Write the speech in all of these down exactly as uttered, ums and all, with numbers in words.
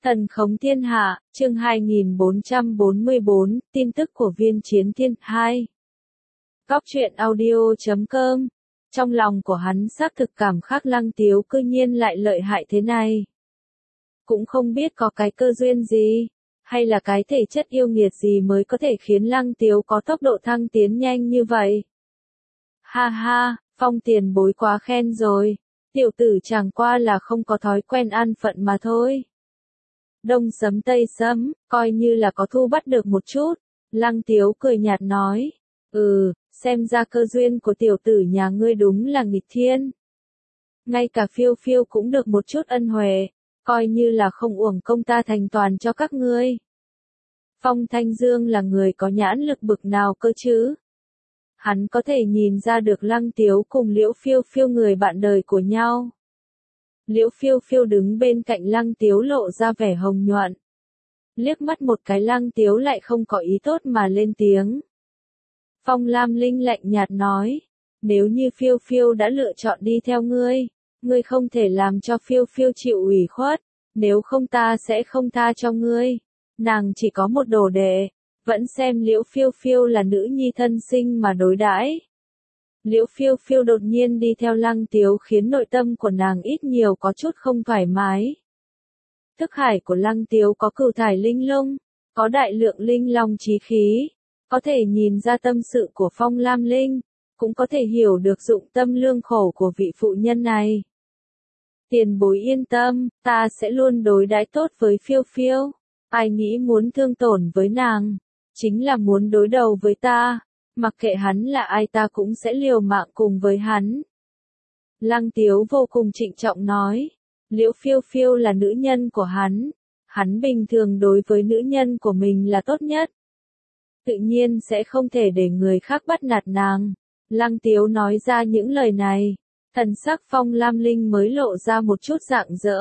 Thần khống thiên hạ, chương hai nghìn bốn trăm bốn mươi bốn, tin tức của viên chiến thiên, hai. Góc truyện audio chấm com. Trong lòng của hắn xác thực cảm khắc Lăng Tiếu cư nhiên lại lợi hại thế này. Cũng không biết có cái cơ duyên gì, hay là cái thể chất yêu nghiệt gì mới có thể khiến Lăng Tiếu có tốc độ thăng tiến nhanh như vậy. Ha ha, Phong tiền bối quá khen rồi, tiểu tử chẳng qua là không có thói quen an phận mà thôi. Đông sấm tây sấm, coi như là có thu bắt được một chút. Lăng Tiếu cười nhạt nói, ừ, xem ra cơ duyên của tiểu tử nhà ngươi đúng là nghịch thiên. Ngay cả phiêu phiêu cũng được một chút ân huệ, coi như là không uổng công ta thành toàn cho các ngươi. Phong Thanh Dương là người có nhãn lực bực nào cơ chứ? Hắn có thể nhìn ra được Lăng Tiếu cùng Liễu Phiêu Phiêu người bạn đời của nhau. Liễu Phiêu Phiêu đứng bên cạnh Lăng Tiếu lộ ra vẻ hồng nhuận. Liếc mắt một cái Lăng Tiếu lại không có ý tốt mà lên tiếng. Phong Lam Linh lạnh nhạt nói, nếu như Phiêu Phiêu đã lựa chọn đi theo ngươi, ngươi không thể làm cho Phiêu Phiêu chịu ủy khuất, nếu không ta sẽ không tha cho ngươi. Nàng chỉ có một đồ đệ, vẫn xem Liễu Phiêu Phiêu là nữ nhi thân sinh mà đối đãi. Liễu Phiêu Phiêu đột nhiên đi theo Lăng Tiếu khiến nội tâm của nàng ít nhiều có chút không thoải mái. Thức hải của Lăng Tiếu có cửu thải linh lung, có đại lượng linh long chí khí, có thể nhìn ra tâm sự của Phong Lam Linh, cũng có thể hiểu được dụng tâm lương khổ của vị phụ nhân này. Tiền bối yên tâm, ta sẽ luôn đối đãi tốt với Phiêu Phiêu, ai nghĩ muốn thương tổn với nàng, chính là muốn đối đầu với ta. Mặc kệ hắn là ai ta cũng sẽ liều mạng cùng với hắn. Lăng Tiếu vô cùng trịnh trọng nói, Liễu Phiêu Phiêu là nữ nhân của hắn, hắn bình thường đối với nữ nhân của mình là tốt nhất. Tự nhiên sẽ không thể để người khác bắt nạt nàng. Lăng Tiếu nói ra những lời này, thần sắc Phong Lam Linh mới lộ ra một chút rạng rỡ.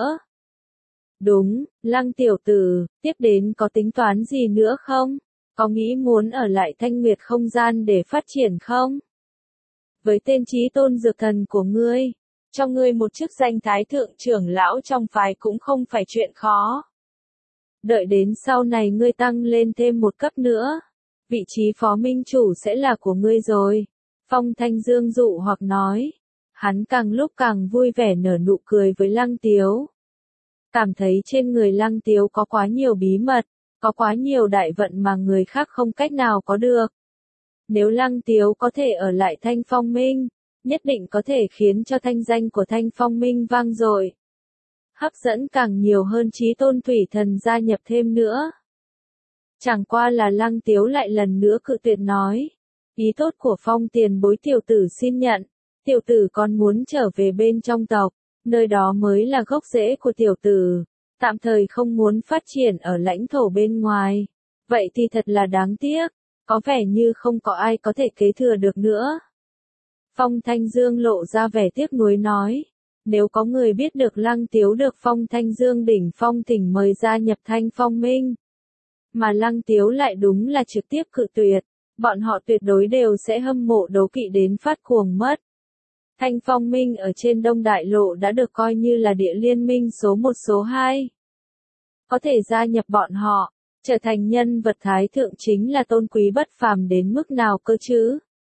Đúng, Lăng tiểu tử, tiếp đến có tính toán gì nữa không? Có nghĩ muốn ở lại Thanh Nguyệt không gian để phát triển không? Với tên chí tôn dược thần của ngươi, cho ngươi một chức danh thái thượng trưởng lão trong phái cũng không phải chuyện khó. Đợi đến sau này ngươi tăng lên thêm một cấp nữa, vị trí phó minh chủ sẽ là của ngươi rồi. Phong Thanh Dương dụ hoặc nói, hắn càng lúc càng vui vẻ nở nụ cười với Lăng Tiếu. Cảm thấy trên người Lăng Tiếu có quá nhiều bí mật. Có quá nhiều đại vận mà người khác không cách nào có được. Nếu Lăng Tiếu có thể ở lại Thanh Phong Minh, nhất định có thể khiến cho thanh danh của Thanh Phong Minh vang dội. Hấp dẫn càng nhiều hơn chí tôn thủy thần gia nhập thêm nữa. Chẳng qua là Lăng Tiếu lại lần nữa cự tuyệt nói. Ý tốt của Phong tiền bối tiểu tử xin nhận. Tiểu tử còn muốn trở về bên trong tộc, nơi đó mới là gốc rễ của tiểu tử. Tạm thời không muốn phát triển ở lãnh thổ bên ngoài. Vậy thì thật là đáng tiếc, có vẻ như không có ai có thể kế thừa được nữa. Phong Thanh Dương lộ ra vẻ tiếc nuối nói, nếu có người biết được Lăng Tiếu được Phong Thanh Dương đỉnh phong thỉnh mời gia nhập Thanh Phong Minh, mà Lăng Tiếu lại đúng là trực tiếp cự tuyệt, bọn họ tuyệt đối đều sẽ hâm mộ đố kỵ đến phát cuồng mất. Thanh Phong Minh ở trên Đông Đại Lộ đã được coi như là địa liên minh số một số hai. Có thể gia nhập bọn họ, trở thành nhân vật thái thượng chính là tôn quý bất phàm đến mức nào cơ chứ.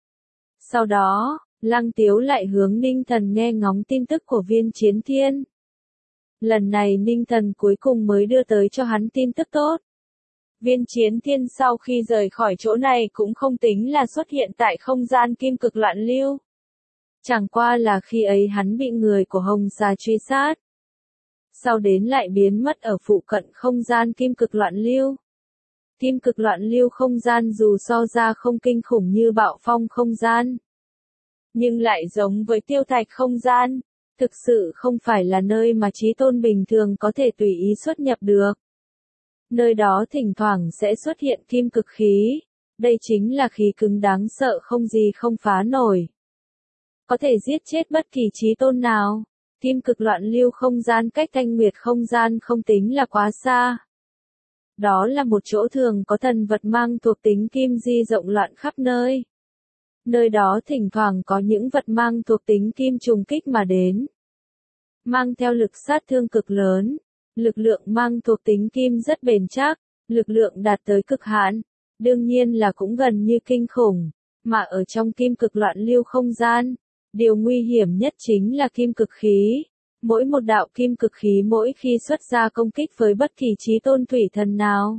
Sau đó, Lăng Tiếu lại hướng Ninh Thần nghe ngóng tin tức của viên chiến thiên. Lần này Ninh Thần cuối cùng mới đưa tới cho hắn tin tức tốt. Viên chiến thiên sau khi rời khỏi chỗ này cũng không tính là xuất hiện tại không gian kim cực loạn lưu. Chẳng qua là khi ấy hắn bị người của Hồng Xà truy sát. Sau đến lại biến mất ở phụ cận không gian kim cực loạn lưu. Kim cực loạn lưu không gian dù so ra không kinh khủng như bạo phong không gian, nhưng lại giống với tiêu thạch không gian, thực sự không phải là nơi mà chí tôn bình thường có thể tùy ý xuất nhập được. Nơi đó thỉnh thoảng sẽ xuất hiện kim cực khí, đây chính là khí cứng đáng sợ không gì không phá nổi. Có thể giết chết bất kỳ chí tôn nào. Kim cực loạn lưu không gian cách Thanh Nguyệt không gian không tính là quá xa. Đó là một chỗ thường có thần vật mang thuộc tính kim di rộng loạn khắp nơi. Nơi đó thỉnh thoảng có những vật mang thuộc tính kim trùng kích mà đến. Mang theo lực sát thương cực lớn. Lực lượng mang thuộc tính kim rất bền chắc, lực lượng đạt tới cực hạn, đương nhiên là cũng gần như kinh khủng, mà ở trong kim cực loạn lưu không gian, điều nguy hiểm nhất chính là kim cực khí. Mỗi một đạo kim cực khí mỗi khi xuất ra công kích với bất kỳ chí tôn thủy thần nào.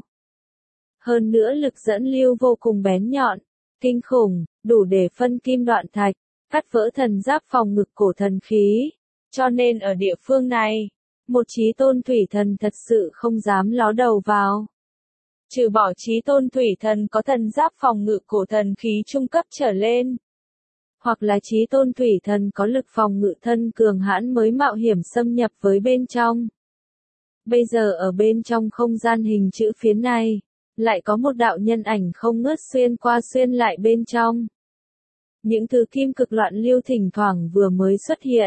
Hơn nữa lực dẫn lưu vô cùng bén nhọn, kinh khủng, đủ để phân kim đoạn thạch, cắt vỡ thần giáp phòng ngực cổ thần khí. Cho nên ở địa phương này, một chí tôn thủy thần thật sự không dám ló đầu vào. Trừ bỏ chí tôn thủy thần có thần giáp phòng ngự cổ thần khí trung cấp trở lên, hoặc là chí tôn thủy thần có lực phòng ngự thân cường hãn mới mạo hiểm xâm nhập với bên trong. Bây giờ ở bên trong không gian hình chữ phiến này, lại có một đạo nhân ảnh không ngớt xuyên qua xuyên lại bên trong. Những thứ kim cực loạn lưu thỉnh thoảng vừa mới xuất hiện,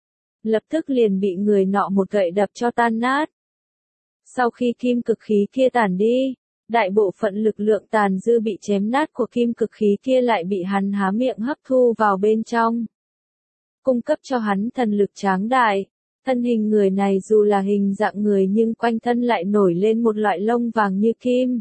lập tức liền bị người nọ một gậy đập cho tan nát. Sau khi kim cực khí kia tản đi, đại bộ phận lực lượng tàn dư bị chém nát của kim cực khí kia lại bị hắn há miệng hấp thu vào bên trong, cung cấp cho hắn thần lực tráng đại. Thân hình người này dù là hình dạng người nhưng quanh thân lại nổi lên một loại lông vàng như kim.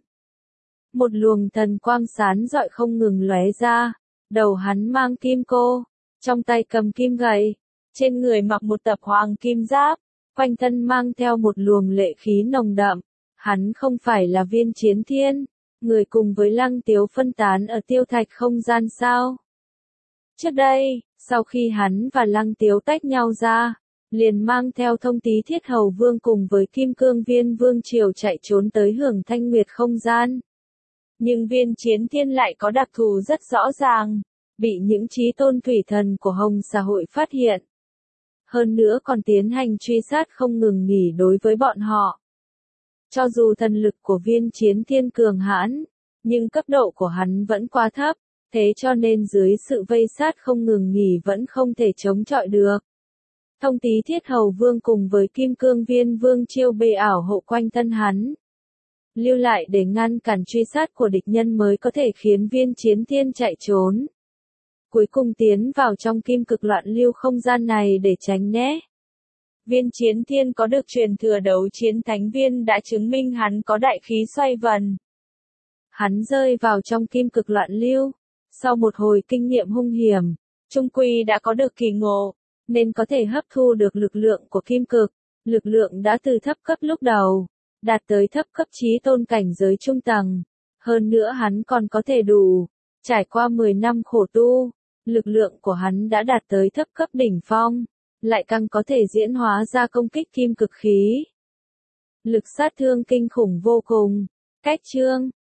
Một luồng thần quang sáng rọi không ngừng lóe ra, đầu hắn mang kim cô, trong tay cầm kim gậy, trên người mặc một tập hoàng kim giáp, quanh thân mang theo một luồng lệ khí nồng đậm. Hắn không phải là Viên Chiến Thiên, người cùng với Lăng Tiếu phân tán ở tiêu thạch không gian sao? Trước đây, sau khi hắn và Lăng Tiếu tách nhau ra, liền mang theo Thông Tý Thiết Hầu Vương cùng với Kim Cương Viên Vương Triều chạy trốn tới Hưởng Thanh Nguyệt không gian. Nhưng Viên Chiến Thiên lại có đặc thù rất rõ ràng, bị những chí tôn thủy thần của Hồng Xã hội phát hiện. Hơn nữa còn tiến hành truy sát không ngừng nghỉ đối với bọn họ. Cho dù thần lực của Viên Chiến Thiên cường hãn, nhưng cấp độ của hắn vẫn quá thấp, thế cho nên dưới sự vây sát không ngừng nghỉ vẫn không thể chống chọi được. Thông Tý Thiết Hầu Vương cùng với Kim Cương Viên Vương Chiêu bề ảo hộ quanh thân hắn, lưu lại để ngăn cản truy sát của địch nhân mới có thể khiến Viên Chiến Thiên chạy trốn. Cuối cùng tiến vào trong kim cực loạn lưu không gian này để tránh né. Viên Chiến Thiên có được truyền thừa đấu chiến thánh viên đã chứng minh hắn có đại khí xoay vần. Hắn rơi vào trong kim cực loạn lưu, sau một hồi kinh nghiệm hung hiểm, trung quy đã có được kỳ ngộ, nên có thể hấp thu được lực lượng của kim cực. Lực lượng đã từ thấp cấp lúc đầu, đạt tới thấp cấp chí tôn cảnh giới trung tầng. Hơn nữa hắn còn có thể đủ, trải qua mười năm khổ tu, lực lượng của hắn đã đạt tới thấp cấp đỉnh phong, lại càng có thể diễn hóa ra công kích kim cực khí. Lực sát thương kinh khủng vô cùng. Cách chương